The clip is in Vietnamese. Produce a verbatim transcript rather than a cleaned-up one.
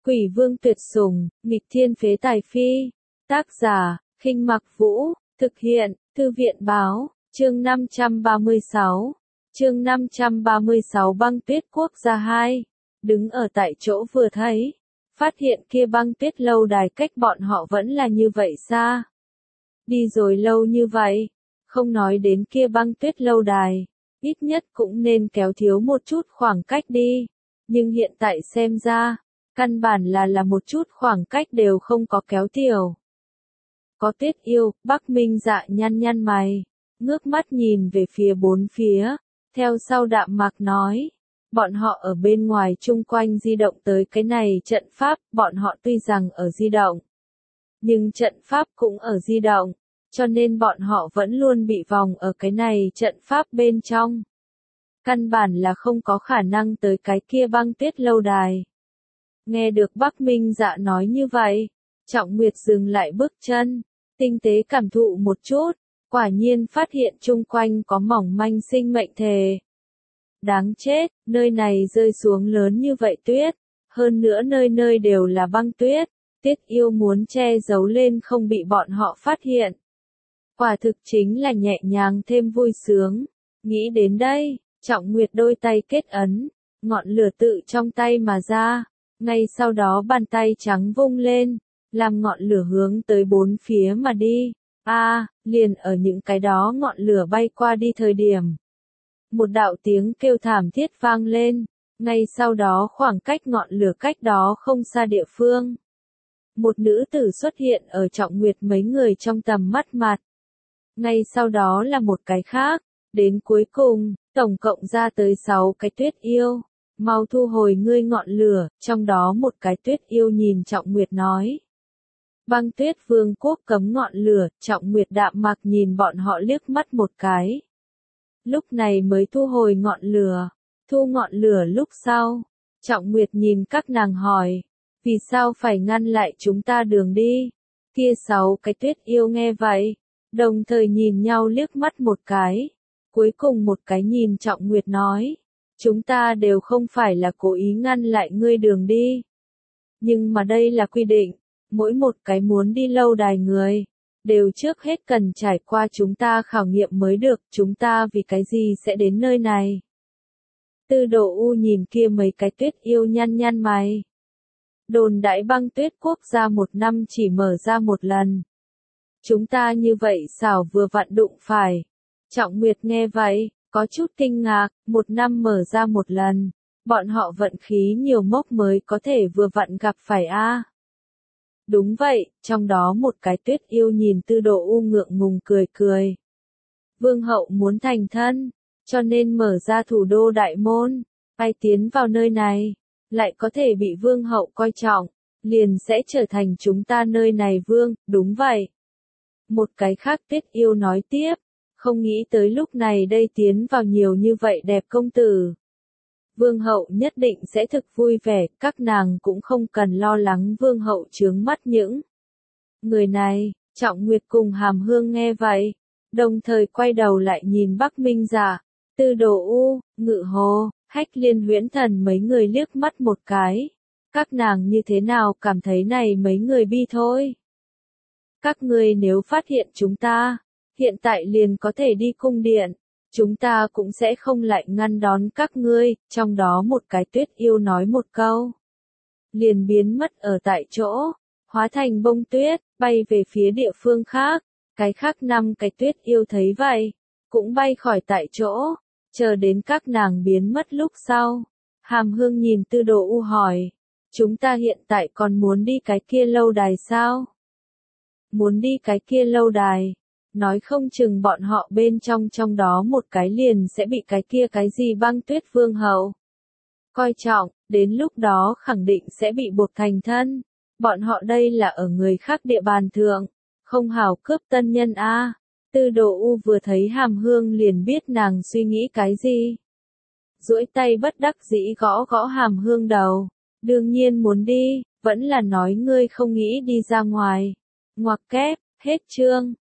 Quỷ vương tuyệt sủng, nghịch thiên phế tài phi. Tác giả, Khinh Mặc Vũ, thực hiện, Thư viện báo, chương năm trăm ba mươi sáu. Chương năm trăm ba mươi sáu băng tuyết quốc gia hai. Đứng ở tại chỗ vừa thấy, phát hiện kia băng tuyết lâu đài cách bọn họ vẫn là như vậy xa. Đi rồi lâu như vậy, không nói đến kia băng tuyết lâu đài, ít nhất cũng nên kéo thiếu một chút khoảng cách đi. Nhưng hiện tại xem ra, căn bản là là một chút khoảng cách đều không có kéo tiểu. Có Tuyết Yêu, Bắc Minh Dạ nhăn nhăn mày, ngước mắt nhìn về phía bốn phía, theo sau đạm mạc nói. Bọn họ ở bên ngoài chung quanh di động tới cái này trận pháp, bọn họ tuy rằng ở di động, nhưng trận pháp cũng ở di động, cho nên bọn họ vẫn luôn bị vòng ở cái này trận pháp bên trong. Căn bản là không có khả năng tới cái kia băng tuyết lâu đài. Nghe được Bắc Minh Dạ nói như vậy, Trọng Nguyệt dừng lại bước chân, tinh tế cảm thụ một chút, quả nhiên phát hiện chung quanh có mỏng manh sinh mệnh thể. Đáng chết, nơi này rơi xuống lớn như vậy tuyết, hơn nữa nơi nơi đều là băng tuyết, Tuyết Yêu muốn che giấu lên không bị bọn họ phát hiện. Quả thực chính là nhẹ nhàng thêm vui sướng. Nghĩ đến đây, Trọng Nguyệt đôi tay kết ấn, ngọn lửa tự trong tay mà ra, ngay sau đó bàn tay trắng vung lên, làm ngọn lửa hướng tới bốn phía mà đi. A, à, liền ở những cái đó ngọn lửa bay qua đi thời điểm. Một đạo tiếng kêu thảm thiết vang lên, ngay sau đó khoảng cách ngọn lửa cách đó không xa địa phương. Một nữ tử xuất hiện ở Trọng Nguyệt mấy người trong tầm mắt mặt. Ngay sau đó là một cái khác, đến cuối cùng, tổng cộng ra tới sáu cái Tuyết Yêu. Mau thu hồi ngươi ngọn lửa, trong đó một cái Tuyết Yêu nhìn Trọng Nguyệt nói. Băng tuyết vương quốc cấm ngọn lửa, Trọng Nguyệt đạm mạc nhìn bọn họ liếc mắt một cái. Lúc này mới thu hồi ngọn lửa, thu ngọn lửa lúc sau, Trọng Nguyệt nhìn các nàng hỏi, vì sao phải ngăn lại chúng ta đường đi? Kia sáu cái Tuyết Yêu nghe vậy, đồng thời nhìn nhau liếc mắt một cái, cuối cùng một cái nhìn Trọng Nguyệt nói, chúng ta đều không phải là cố ý ngăn lại ngươi đường đi. Nhưng mà đây là quy định, mỗi một cái muốn đi lâu đài người, đều trước hết cần trải qua chúng ta khảo nghiệm mới được, chúng ta vì cái gì sẽ đến nơi này. Tư Đồ U nhìn kia mấy cái Tuyết Yêu nhăn nhăn mày. Đồn đãi băng tuyết quốc gia một năm chỉ mở ra một lần. Chúng ta như vậy xảo vừa vặn đụng phải. Trọng Nguyệt nghe vậy, có chút kinh ngạc, một năm mở ra một lần. Bọn họ vận khí nhiều mốc mới có thể vừa vặn gặp phải a. Đúng vậy, trong đó một cái Tuyết Yêu nhìn Tư Đồ U ngượng ngùng cười cười. Vương hậu muốn thành thân, cho nên mở ra thủ đô đại môn, ai tiến vào nơi này, lại có thể bị vương hậu coi trọng, liền sẽ trở thành chúng ta nơi này vương, đúng vậy. Một cái khác Tuyết Yêu nói tiếp, không nghĩ tới lúc này đây tiến vào nhiều như vậy đẹp công tử. Vương hậu nhất định sẽ thực vui vẻ, các nàng cũng không cần lo lắng vương hậu chướng mắt những người này. Trọng Nguyệt cùng Hàm Hương nghe vậy, đồng thời quay đầu lại nhìn Bắc Minh Dạ, Tư Đồ U, Ngự Hồ, Hách Liên Huyễn Thần mấy người liếc mắt một cái. Các nàng như thế nào cảm thấy này mấy người bi thôi. Các ngươi nếu phát hiện chúng ta, hiện tại liền có thể đi cung điện. Chúng ta cũng sẽ không lại ngăn đón các ngươi, trong đó một cái Tuyết Yêu nói một câu. Liền biến mất ở tại chỗ, hóa thành bông tuyết, bay về phía địa phương khác. Cái khác năm cái Tuyết Yêu thấy vậy, cũng bay khỏi tại chỗ, chờ đến các nàng biến mất lúc sau. Hàm Hương nhìn Tư Đồ U hỏi, chúng ta hiện tại còn muốn đi cái kia lâu đài sao? Muốn đi cái kia lâu đài. Nói không chừng bọn họ bên trong trong đó một cái liền sẽ bị cái kia cái gì băng tuyết vương hậu coi trọng, đến lúc đó khẳng định sẽ bị buộc thành thân. Bọn họ đây là ở người khác địa bàn thượng, không hảo cướp tân nhân a. À. Tư Đồ U vừa thấy Hàm Hương liền biết nàng suy nghĩ cái gì. Duỗi tay bất đắc dĩ gõ gõ Hàm Hương đầu, đương nhiên muốn đi, vẫn là nói ngươi không nghĩ đi ra ngoài. Ngoặc kép, hết chương.